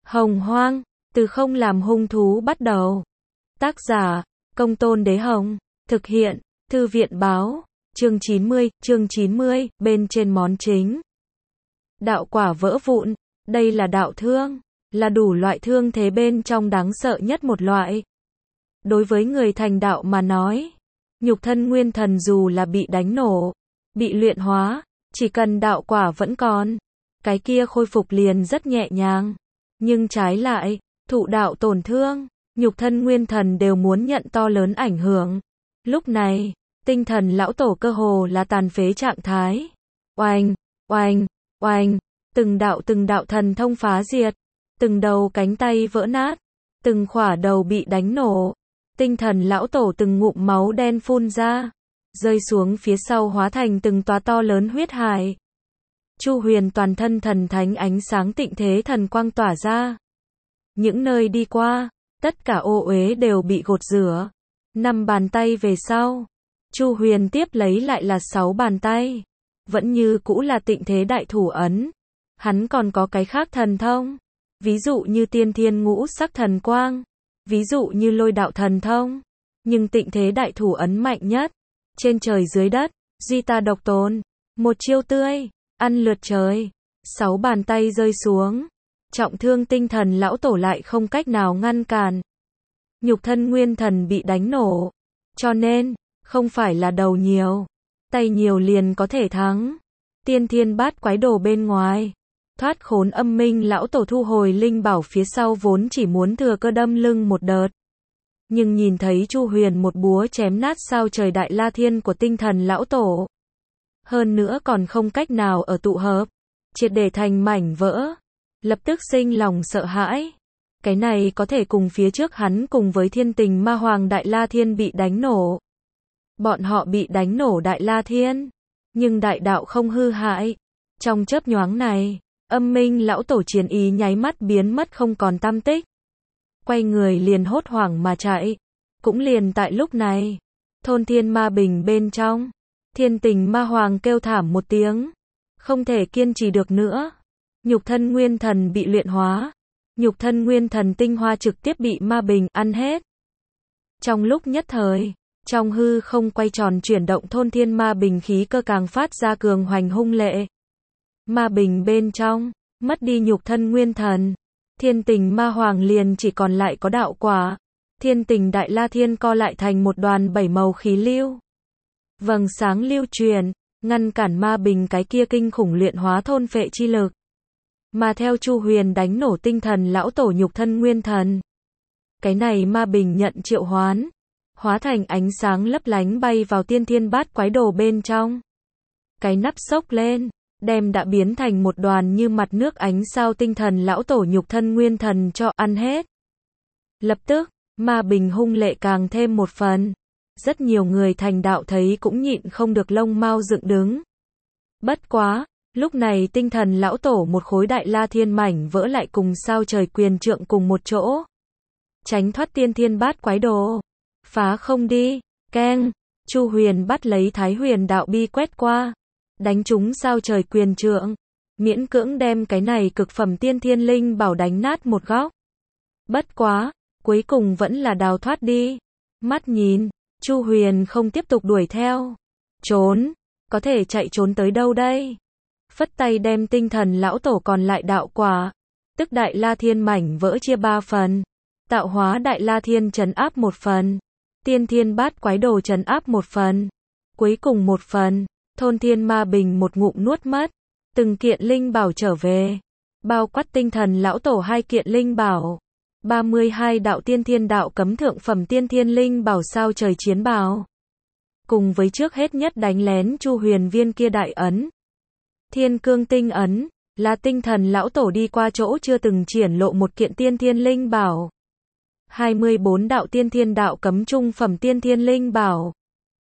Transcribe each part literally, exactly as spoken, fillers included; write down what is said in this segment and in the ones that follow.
Hồng Hoang, từ không làm hung thú bắt đầu. Tác giả, Công Tôn Đế Hồng. Thực hiện, Thư viện Báo. Chương chín mươi, chương chín mươi, bên trên món chính. Đạo quả vỡ vụn, đây là đạo thương, là đủ loại thương thế bên trong đáng sợ nhất một loại. Đối với người thành đạo mà nói, nhục thân nguyên thần dù là bị đánh nổ, bị luyện hóa, chỉ cần đạo quả vẫn còn, cái kia khôi phục liền rất nhẹ nhàng. Nhưng trái lại, thụ đạo tổn thương, nhục thân nguyên thần đều muốn nhận to lớn ảnh hưởng. Lúc này, tinh thần lão tổ cơ hồ là tàn phế trạng thái. Oanh, oanh, oanh, từng đạo từng đạo thần thông phá diệt, từng đầu cánh tay vỡ nát, từng khỏa đầu bị đánh nổ. Tinh thần lão tổ từng ngụm máu đen phun ra, rơi xuống phía sau hóa thành từng tòa to lớn huyết hải. Chu Huyền toàn thân thần thánh ánh sáng tịnh thế thần quang tỏa ra. Những nơi đi qua, tất cả ô uế đều bị gột rửa. Năm bàn tay về sau, Chu Huyền tiếp lấy lại là sáu bàn tay. Vẫn như cũ là tịnh thế đại thủ ấn. Hắn còn có cái khác thần thông. Ví dụ như tiên thiên ngũ sắc thần quang. Ví dụ như lôi đạo thần thông. Nhưng tịnh thế đại thủ ấn mạnh nhất. Trên trời dưới đất, duy ta độc tôn. Một chiêu tươi, ăn lượt trời. Sáu bàn tay rơi xuống. Trọng thương tinh thần lão tổ lại không cách nào ngăn cản. Nhục thân nguyên thần bị đánh nổ. Cho nên, không phải là đầu nhiều, tay nhiều liền có thể thắng. Tiên thiên bát quái đồ bên ngoài. Thoát khốn âm minh lão tổ thu hồi linh bảo phía sau vốn chỉ muốn thừa cơ đâm lưng một đợt. Nhưng nhìn thấy Chu Huyền một búa chém nát sao trời đại la thiên của tinh thần lão tổ. Hơn nữa còn không cách nào ở tụ hợp. Triệt để thành mảnh vỡ. Lập tức sinh lòng sợ hãi. Cái này có thể cùng phía trước hắn cùng với thiên tình ma hoàng đại la thiên bị đánh nổ. Bọn họ bị đánh nổ đại la thiên. Nhưng đại đạo không hư hại. Trong chớp nhoáng này, âm minh lão tổ chiến ý nháy mắt biến mất không còn tăm tích. Quay người liền hốt hoảng mà chạy. Cũng liền tại lúc này, thôn thiên ma bình bên trong, thiên tình ma hoàng kêu thảm một tiếng. Không thể kiên trì được nữa. Nhục thân nguyên thần bị luyện hóa. Nhục thân nguyên thần tinh hoa trực tiếp bị ma bình ăn hết. Trong lúc nhất thời, trong hư không quay tròn chuyển động thôn thiên ma bình khí cơ càng phát ra cường hoành hung lệ. Ma bình bên trong, mất đi nhục thân nguyên thần. Thiên tình ma hoàng liền chỉ còn lại có đạo quả. Thiên tình đại la thiên co lại thành một đoàn bảy màu khí lưu. Vầng sáng lưu truyền, ngăn cản ma bình cái kia kinh khủng luyện hóa thôn phệ chi lực. Mà theo Chu Huyền đánh nổ tinh thần lão tổ nhục thân nguyên thần. Cái này ma bình nhận triệu hoán. Hóa thành ánh sáng lấp lánh bay vào tiên thiên bát quái đồ bên trong. Cái nắp xốc lên, đem đã biến thành một đoàn như mặt nước ánh sao tinh thần lão tổ nhục thân nguyên thần cho ăn hết. Lập tức, ma bình hung lệ càng thêm một phần. Rất nhiều người thành đạo thấy cũng nhịn không được lông mao dựng đứng. Bất quá, lúc này tinh thần lão tổ một khối đại la thiên mảnh vỡ lại cùng sao trời quyền trượng cùng một chỗ. Tránh thoát tiên thiên bát quái đồ. Phá không đi, keng, Chu Huyền bắt lấy Thái Huyền đạo bi quét qua. Đánh trúng sao trời quyền trượng. Miễn cưỡng đem cái này cực phẩm tiên thiên linh bảo đánh nát một góc. Bất quá, cuối cùng vẫn là đào thoát đi. Mắt nhìn, Chu Huyền không tiếp tục đuổi theo. Trốn, có thể chạy trốn tới đâu đây? Phất tay đem tinh thần lão tổ còn lại đạo quả. Tức đại la thiên mảnh vỡ chia ba phần. Tạo hóa đại la thiên trấn áp một phần. Tiên thiên bát quái đồ trấn áp một phần. Cuối cùng một phần, thôn thiên ma bình một ngụm nuốt mất. Từng kiện linh bảo trở về. Bao quát tinh thần lão tổ hai kiện linh bảo. ba mươi hai đạo tiên thiên đạo cấm thượng phẩm tiên thiên linh bảo sao trời chiến bào. Cùng với trước hết nhất đánh lén Chu Huyền viên kia đại ấn. Thiên cương tinh ấn, là tinh thần lão tổ đi qua chỗ chưa từng triển lộ một kiện tiên thiên linh bảo. hai mươi bốn đạo tiên thiên đạo cấm trung phẩm tiên thiên linh bảo.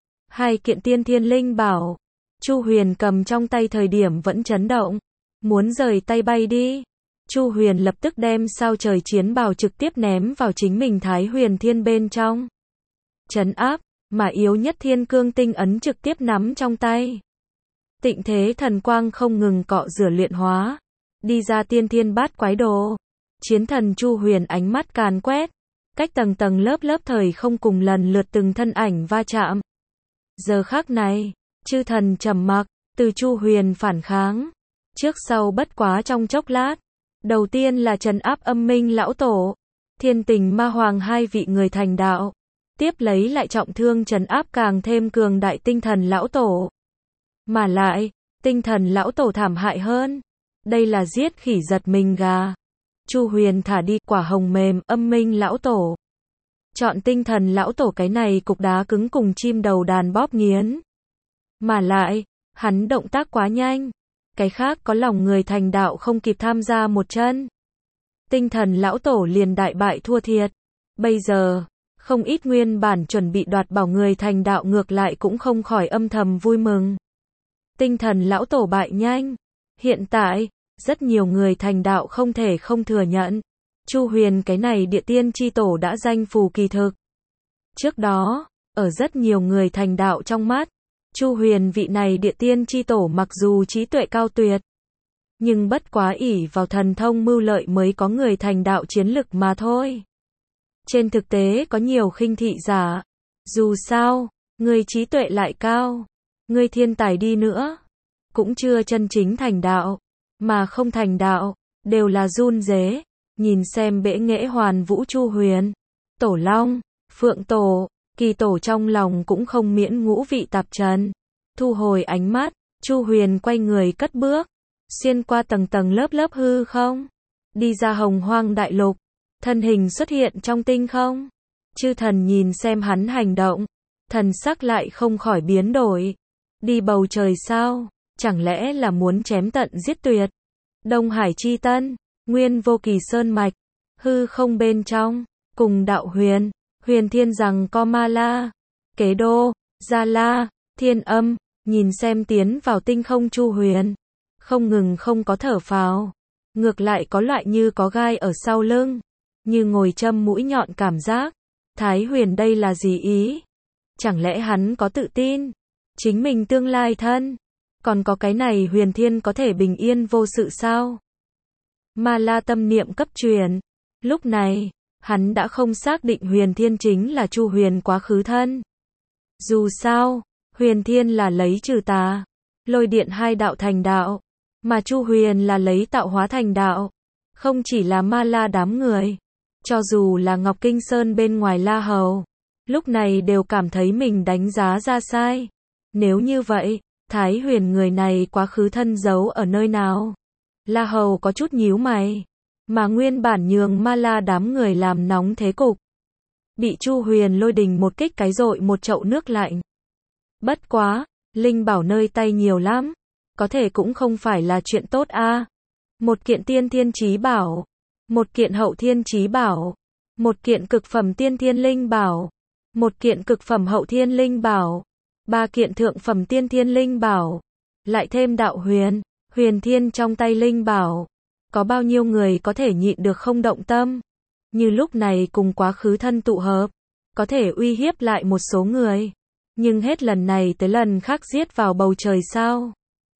Hai kiện tiên thiên linh bảo. Chu Huyền cầm trong tay thời điểm vẫn chấn động. Muốn rời tay bay đi. Chu Huyền lập tức đem sao trời chiến bào trực tiếp ném vào chính mình Thái Huyền thiên bên trong. Trấn áp, mà yếu nhất thiên cương tinh ấn trực tiếp nắm trong tay. Tịnh thế thần quang không ngừng cọ rửa luyện hóa. Đi ra tiên thiên bát quái đồ. Chiến thần Chu Huyền ánh mắt càn quét, cách tầng tầng lớp lớp thời không cùng lần lượt từng thân ảnh va chạm. Giờ khắc này, chư thần trầm mặc, từ Chu Huyền phản kháng, trước sau bất quá trong chốc lát. Đầu tiên là trấn áp Âm Minh lão tổ, Thiên Tình Ma Hoàng hai vị người thành đạo, tiếp lấy lại trọng thương trấn áp càng thêm cường đại Tinh Thần lão tổ. Mà lại, Tinh Thần lão tổ thảm hại hơn, đây là giết khỉ giật mình gà. Chu Huyền thả đi quả hồng mềm Âm Minh lão tổ, chọn Tinh Thần lão tổ cái này cục đá cứng cùng chim đầu đàn bóp nghiến. Mà lại, hắn động tác quá nhanh, cái khác có lòng người thành đạo không kịp tham gia một chân. Tinh Thần lão tổ liền đại bại thua thiệt. Bây giờ, không ít nguyên bản chuẩn bị đoạt bảo người thành đạo ngược lại cũng không khỏi âm thầm vui mừng. Tinh Thần lão tổ bại nhanh. Hiện tại, rất nhiều người thành đạo không thể không thừa nhận. Chu Huyền cái này địa tiên chi tổ đã danh phù kỳ thực. Trước đó, ở rất nhiều người thành đạo trong mắt, Chu Huyền vị này địa tiên chi tổ mặc dù trí tuệ cao tuyệt, nhưng bất quá ỷ vào thần thông mưu lợi mới có người thành đạo chiến lực mà thôi. Trên thực tế có nhiều khinh thị giả. Dù sao, người trí tuệ lại cao, người thiên tài đi nữa, cũng chưa chân chính thành đạo, mà không thành đạo, đều là run rế. Nhìn xem bẽ nghệ hoàn vũ Chu Huyền, Tổ Long, Phượng Tổ, Kỳ Tổ trong lòng cũng không miễn ngũ vị tạp trần. Thu hồi ánh mắt, Chu Huyền quay người cất bước, xuyên qua tầng tầng lớp lớp hư không, đi ra Hồng Hoang đại lục, thân hình xuất hiện trong tinh không. Chư thần nhìn xem hắn hành động, thần sắc lại không khỏi biến đổi. Đi bầu trời sao? Chẳng lẽ là muốn chém tận giết tuyệt? Đông Hải chi tân, Nguyên Vô Kỳ sơn mạch, hư không bên trong, cùng đạo huyền, Huyền Thiên rằng co Ma La, Kế Đô, Gia La, Thiên Âm, nhìn xem tiến vào tinh không Chu Huyền, không ngừng không có thở phào, ngược lại có loại như có gai ở sau lưng, như ngồi châm mũi nhọn cảm giác. Thái Huyền đây là gì ý? Chẳng lẽ hắn có tự tin, chính mình tương lai thân, còn có cái này Huyền Thiên có thể bình yên vô sự sao? Ma La tâm niệm cấp truyền, lúc này, hắn đã không xác định Huyền Thiên chính là Chu Huyền quá khứ thân. Dù sao, Huyền Thiên là lấy trừ tà, lôi điện hai đạo thành đạo, mà Chu Huyền là lấy tạo hóa thành đạo. Không chỉ là Ma La đám người, cho dù là Ngọc Kinh Sơn bên ngoài La Hầu, lúc này đều cảm thấy mình đánh giá ra sai. Nếu như vậy, Thái Huyền người này quá khứ thân giấu ở nơi nào? La Hầu có chút nhíu mày, mà nguyên bản nhường Ma La đám người làm nóng thế cục, bị Chu Huyền lôi đình một kích cái rội một chậu nước lạnh. Bất quá, linh bảo nơi tay nhiều lắm, có thể cũng không phải là chuyện tốt a. À. Một kiện tiên thiên chí bảo, một kiện hậu thiên chí bảo, một kiện cực phẩm tiên thiên linh bảo, một kiện cực phẩm hậu thiên linh bảo, ba kiện thượng phẩm tiên thiên linh bảo, lại thêm đạo huyền, Huyền Thiên trong tay linh bảo, có bao nhiêu người có thể nhịn được không động tâm? Như lúc này cùng quá khứ thân tụ hợp, có thể uy hiếp lại một số người, nhưng hết lần này tới lần khác giết vào bầu trời sao?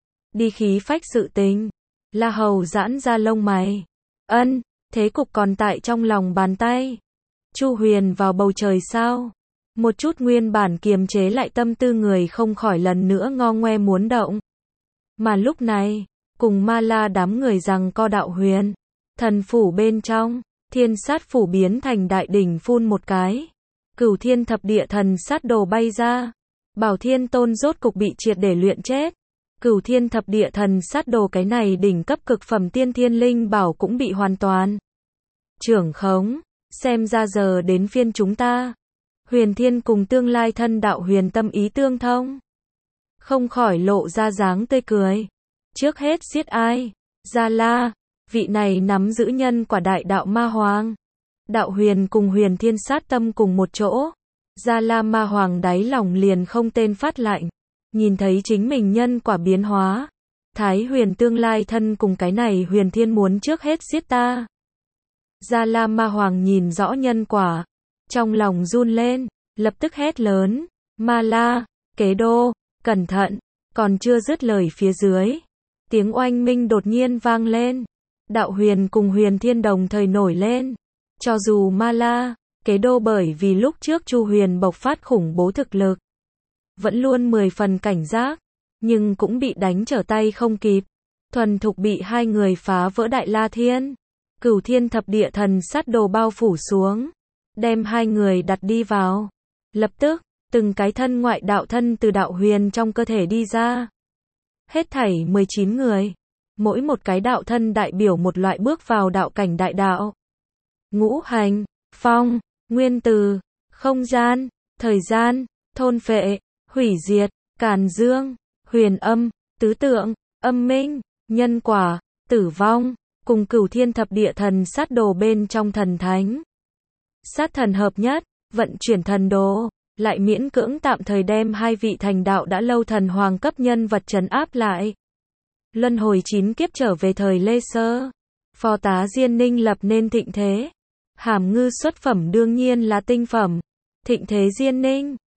Đi khí phách sự tình. La Hầu giãn ra lông mày. Ân, thế cục còn tại trong lòng bàn tay. Chu Huyền vào bầu trời sao? Một chút nguyên bản kiềm chế lại tâm tư người không khỏi lần nữa ngo ngoe muốn động. Mà lúc này, cùng Ma La đám người rằng co đạo huyền, thần phủ bên trong, thiên sát phủ biến thành đại đỉnh phun một cái. Cửu thiên thập địa thần sát đồ bay ra. Bảo Thiên Tôn rốt cục bị triệt để luyện chết. Cửu thiên thập địa thần sát đồ cái này đỉnh cấp cực phẩm tiên thiên linh bảo cũng bị hoàn toàn trưởng khống. Xem ra giờ đến phiên chúng ta. Huyền Thiên cùng tương lai thân đạo huyền tâm ý tương thông, không khỏi lộ ra dáng tươi cười. Trước hết giết ai? Gia La, vị này nắm giữ nhân quả đại đạo ma hoàng. Đạo huyền cùng Huyền Thiên sát tâm cùng một chỗ. Gia La ma hoàng đáy lòng liền không tên phát lạnh. Nhìn thấy chính mình nhân quả biến hóa. Thái Huyền tương lai thân cùng cái này Huyền Thiên muốn trước hết giết ta. Gia La ma hoàng nhìn rõ nhân quả, trong lòng run lên, lập tức hét lớn. Ma La, Kế Đô, cẩn thận. Còn chưa dứt lời phía dưới, tiếng oanh minh đột nhiên vang lên. đạo huyền cùng huyền thiên đồng thời nổi lên. Cho dù Ma La, kế đô bởi vì lúc trước Chu Huyền bộc phát khủng bố thực lực, vẫn luôn mười phần cảnh giác, nhưng cũng bị đánh trở tay không kịp, thuần thục bị hai người phá vỡ Đại La Thiên. Cửu Thiên Thập Địa Thần Sát Đồ bao phủ xuống, đem hai người đặt đi vào. Lập tức, từng cái thân ngoại đạo thân từ đạo huyền trong cơ thể đi ra. Hết thảy mười chín người, mỗi một cái đạo thân đại biểu một loại bước vào đạo cảnh đại đạo. Ngũ hành, phong, nguyên tử, không gian, thời gian, thôn phệ, hủy diệt, càn dương, huyền âm, tứ tượng, âm minh, nhân quả, tử vong, cùng Cửu Thiên Thập Địa Thần Sát Đồ bên trong thần thánh. Sát thần hợp nhất, vận chuyển thần đồ, lại miễn cưỡng tạm thời đem hai vị thành đạo đã lâu thần hoàng cấp nhân vật trấn áp lại. Luân hồi chín kiếp trở về thời Lê Sơ, phò tá Diên Ninh lập nên thịnh thế. Hàm Ngư xuất phẩm đương nhiên là tinh phẩm. Thịnh thế Diên Ninh,